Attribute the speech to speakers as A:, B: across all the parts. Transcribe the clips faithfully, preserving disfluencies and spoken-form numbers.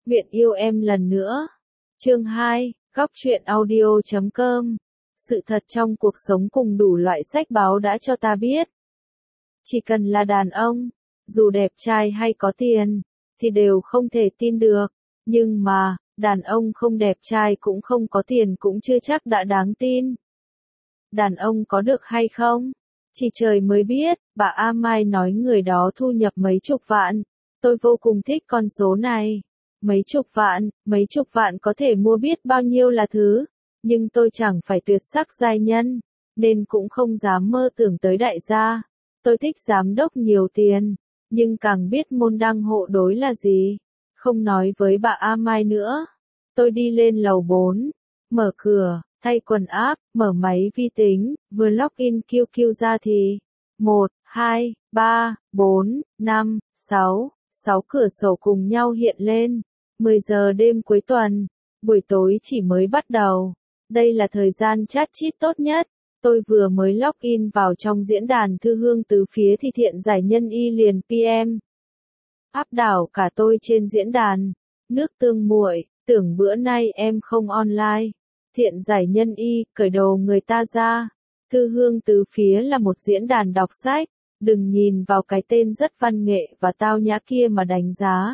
A: Nguyện yêu em lần nữa. Chương hai, góc truyện audio chấm com. Sự thật trong cuộc sống cùng đủ loại sách báo đã cho ta biết. Chỉ cần là đàn ông, dù đẹp trai hay có tiền, thì đều không thể tin được. Nhưng mà, đàn ông không đẹp trai cũng không có tiền cũng chưa chắc đã đáng tin. Đàn ông có được hay không? Chỉ trời mới biết, bà A Mai nói người đó thu nhập mấy chục vạn. Tôi vô cùng thích con số này. Mấy chục vạn, mấy chục vạn có thể mua biết bao nhiêu là thứ. Nhưng tôi chẳng phải tuyệt sắc giai nhân, nên cũng không dám mơ tưởng tới đại gia. Tôi thích giám đốc nhiều tiền, nhưng càng biết môn đăng hộ đối là gì. Không nói với bà A Mai nữa. Tôi đi lên lầu bốn, mở cửa, thay quần áp, mở máy vi tính, vừa login Q Q ra thì một, hai, ba, bốn, năm, sáu, sáu cửa sổ cùng nhau hiện lên. mười giờ đêm cuối tuần, buổi tối chỉ mới bắt đầu. Đây là thời gian chat chít tốt nhất. Tôi vừa mới login vào trong diễn đàn thư hương tứ phía thì thiện giải nhân y liền pê em. Áp đảo cả tôi trên diễn đàn. Nước tương muội, tưởng bữa nay em không online. Thiện giải nhân y, cởi đồ người ta ra. Thư hương tứ phía là một diễn đàn đọc sách. Đừng nhìn vào cái tên rất văn nghệ và tao nhã kia mà đánh giá.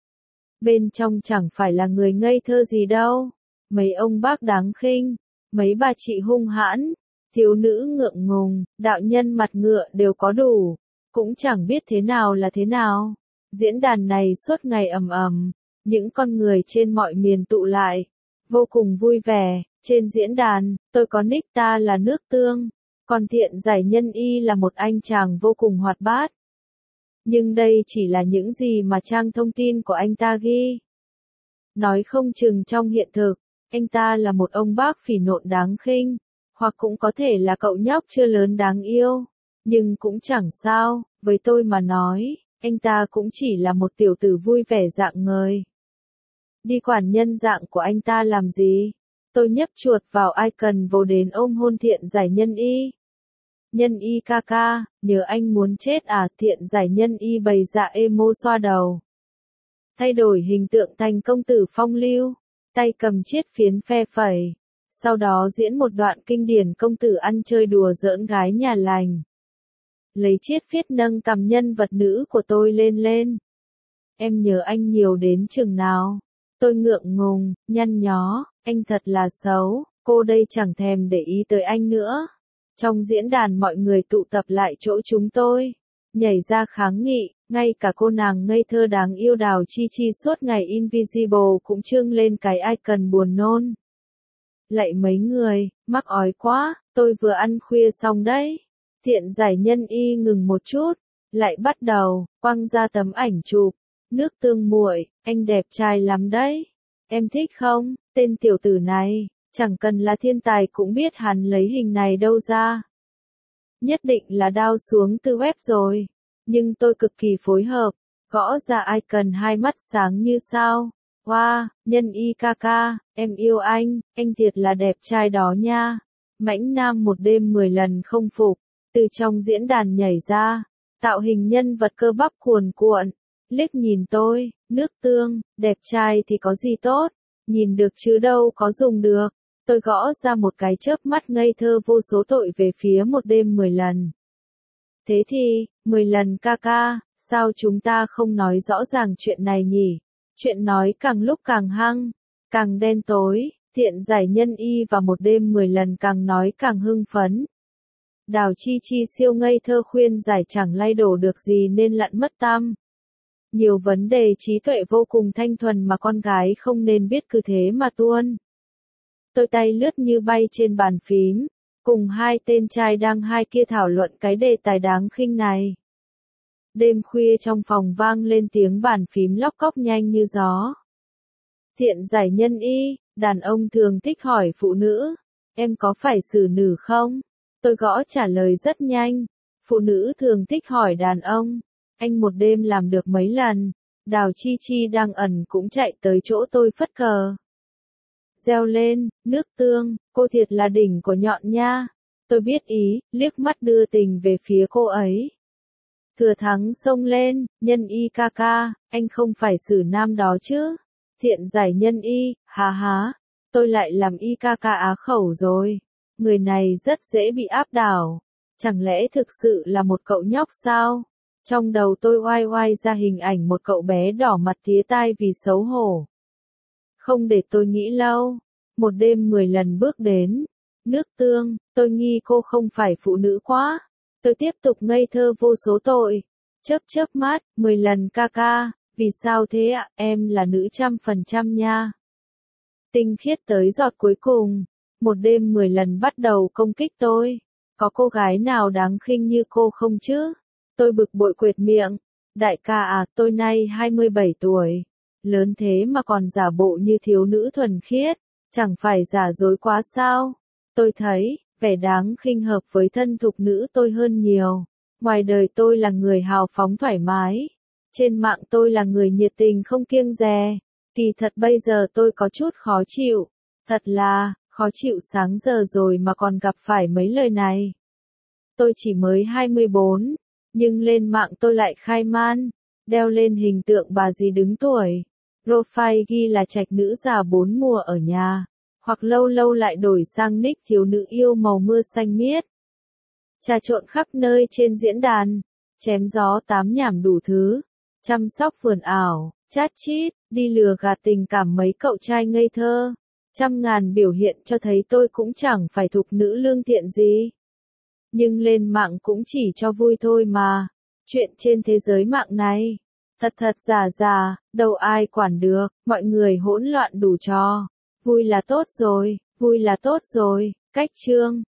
A: Bên trong chẳng phải là người ngây thơ gì đâu. Mấy ông bác đáng khinh, mấy bà chị hung hãn, thiếu nữ ngượng ngùng, đạo nhân mặt ngựa đều có đủ. Cũng chẳng biết thế nào là thế nào. Diễn đàn này suốt ngày ầm ầm, những con người trên mọi miền tụ lại, vô cùng vui vẻ. Trên diễn đàn, tôi có nick ta là nước tương, còn thiện giải nhân y là một anh chàng vô cùng hoạt bát. Nhưng đây chỉ là những gì mà trang thông tin của anh ta ghi. Nói không chừng trong hiện thực, anh ta là một ông bác phỉ nộn đáng khinh, hoặc cũng có thể là cậu nhóc chưa lớn đáng yêu. Nhưng cũng chẳng sao, với tôi mà nói, anh ta cũng chỉ là một tiểu tử vui vẻ dạng ngời. Đi quản nhân dạng của anh ta làm gì? Tôi nhấp chuột vào icon vô đến ôm hôn thiện giải nhân y. Nhân y ca ca, nhớ anh muốn chết à? Thiện giải nhân y bày dạ emo xoa đầu. Thay đổi hình tượng thành công tử phong lưu, tay cầm chiết phiến phe phẩy. Sau đó diễn một đoạn kinh điển công tử ăn chơi đùa giỡn gái nhà lành. Lấy chiết phiết nâng cầm nhân vật nữ của tôi lên lên. Em nhớ anh nhiều đến chừng nào? Tôi ngượng ngùng, nhăn nhó, anh thật là xấu, cô đây chẳng thèm để ý tới anh nữa. Trong diễn đàn mọi người tụ tập lại chỗ chúng tôi, nhảy ra kháng nghị, ngay cả cô nàng ngây thơ đáng yêu Đào Chi Chi suốt ngày Invisible cũng trương lên cái icon buồn nôn. Lạy mấy người, mắc ói quá, tôi vừa ăn khuya xong đấy. Thiện giải nhân y ngừng một chút, lại bắt đầu, quăng ra tấm ảnh chụp. Nước tương muội, anh đẹp trai lắm đấy. Em thích không? Tên tiểu tử này, chẳng cần là thiên tài cũng biết hắn lấy hình này đâu ra. Nhất định là đao xuống từ web rồi. Nhưng tôi cực kỳ phối hợp, gõ ra icon hai mắt sáng như sao. Wow, nhân y ca ca, em yêu anh, anh thiệt là đẹp trai đó nha. Mãnh nam một đêm mười lần không phục, từ trong diễn đàn nhảy ra, tạo hình nhân vật cơ bắp cuồn cuộn. Liếc nhìn tôi, nước tương, đẹp trai thì có gì tốt, nhìn được chứ đâu có dùng được. Tôi gõ ra một cái chớp mắt ngây thơ vô số tội về phía một đêm mười lần. Thế thì, mười lần ca ca, sao chúng ta không nói rõ ràng chuyện này nhỉ? Chuyện nói càng lúc càng hăng, càng đen tối, thiện giải nhân y và một đêm mười lần càng nói càng hưng phấn. Đào Chi Chi siêu ngây thơ khuyên giải chẳng lay đổ được gì nên lặn mất tăm. Nhiều vấn đề trí tuệ vô cùng thanh thuần mà con gái không nên biết cứ thế mà tuôn. Tôi tay lướt như bay trên bàn phím, cùng hai tên trai đang hai kia thảo luận cái đề tài đáng khinh này. Đêm khuya trong phòng vang lên tiếng bàn phím lóc cóc nhanh như gió. Thiện giải nhân y, đàn ông thường thích hỏi phụ nữ, em có phải xử nữ không? Tôi gõ trả lời rất nhanh. Phụ nữ thường thích hỏi đàn ông, anh một đêm làm được mấy lần? Đào Chi Chi đang ẩn cũng chạy tới chỗ tôi phất cờ. Reo lên, nước tương, cô thiệt là đỉnh của nhọn nha. Tôi biết ý, liếc mắt đưa tình về phía cô ấy. Thừa thắng xông lên, nhân y ca ca, anh không phải xử nam đó chứ? Thiện giải nhân y, há há, tôi lại làm y ca ca á khẩu rồi. Người này rất dễ bị áp đảo. Chẳng lẽ thực sự là một cậu nhóc sao? Trong đầu tôi oai oai ra hình ảnh một cậu bé đỏ mặt tía tai vì xấu hổ. Không để tôi nghĩ lâu. Một đêm mười lần bước đến. Nước tương, tôi nghi cô không phải phụ nữ quá. Tôi tiếp tục ngây thơ vô số tội. Chớp chớp mắt, mười lần ca ca. Vì sao thế ạ, em là nữ trăm phần trăm nha. Tinh khiết tới giọt cuối cùng. Một đêm mười lần bắt đầu công kích tôi. Có cô gái nào đáng khinh như cô không chứ? Tôi bực bội quệt miệng. Đại ca à, tôi nay hai mươi bảy tuổi. Lớn thế mà còn giả bộ như thiếu nữ thuần khiết. Chẳng phải giả dối quá sao? Tôi thấy, vẻ đáng khinh hợp với thân thục nữ tôi hơn nhiều. Ngoài đời tôi là người hào phóng thoải mái. Trên mạng tôi là người nhiệt tình không kiêng dè. Kỳ thật bây giờ tôi có chút khó chịu. Thật là, khó chịu sáng giờ rồi mà còn gặp phải mấy lời này. Tôi chỉ mới hai mươi bốn, nhưng lên mạng tôi lại khai man, đeo lên hình tượng bà dì đứng tuổi. Profile ghi là trạch nữ già bốn mùa ở nhà, hoặc lâu lâu lại đổi sang nick thiếu nữ yêu màu mưa xanh miết. Trà trộn khắp nơi trên diễn đàn, chém gió tám nhảm đủ thứ, chăm sóc vườn ảo, chat chít, đi lừa gạt tình cảm mấy cậu trai ngây thơ. Trăm ngàn biểu hiện cho thấy tôi cũng chẳng phải thục nữ lương thiện gì. Nhưng lên mạng cũng chỉ cho vui thôi mà. Chuyện trên thế giới mạng này, thật thật giả giả, đâu ai quản được, mọi người hỗn loạn đủ trò. Vui là tốt rồi, vui là tốt rồi, cách chương.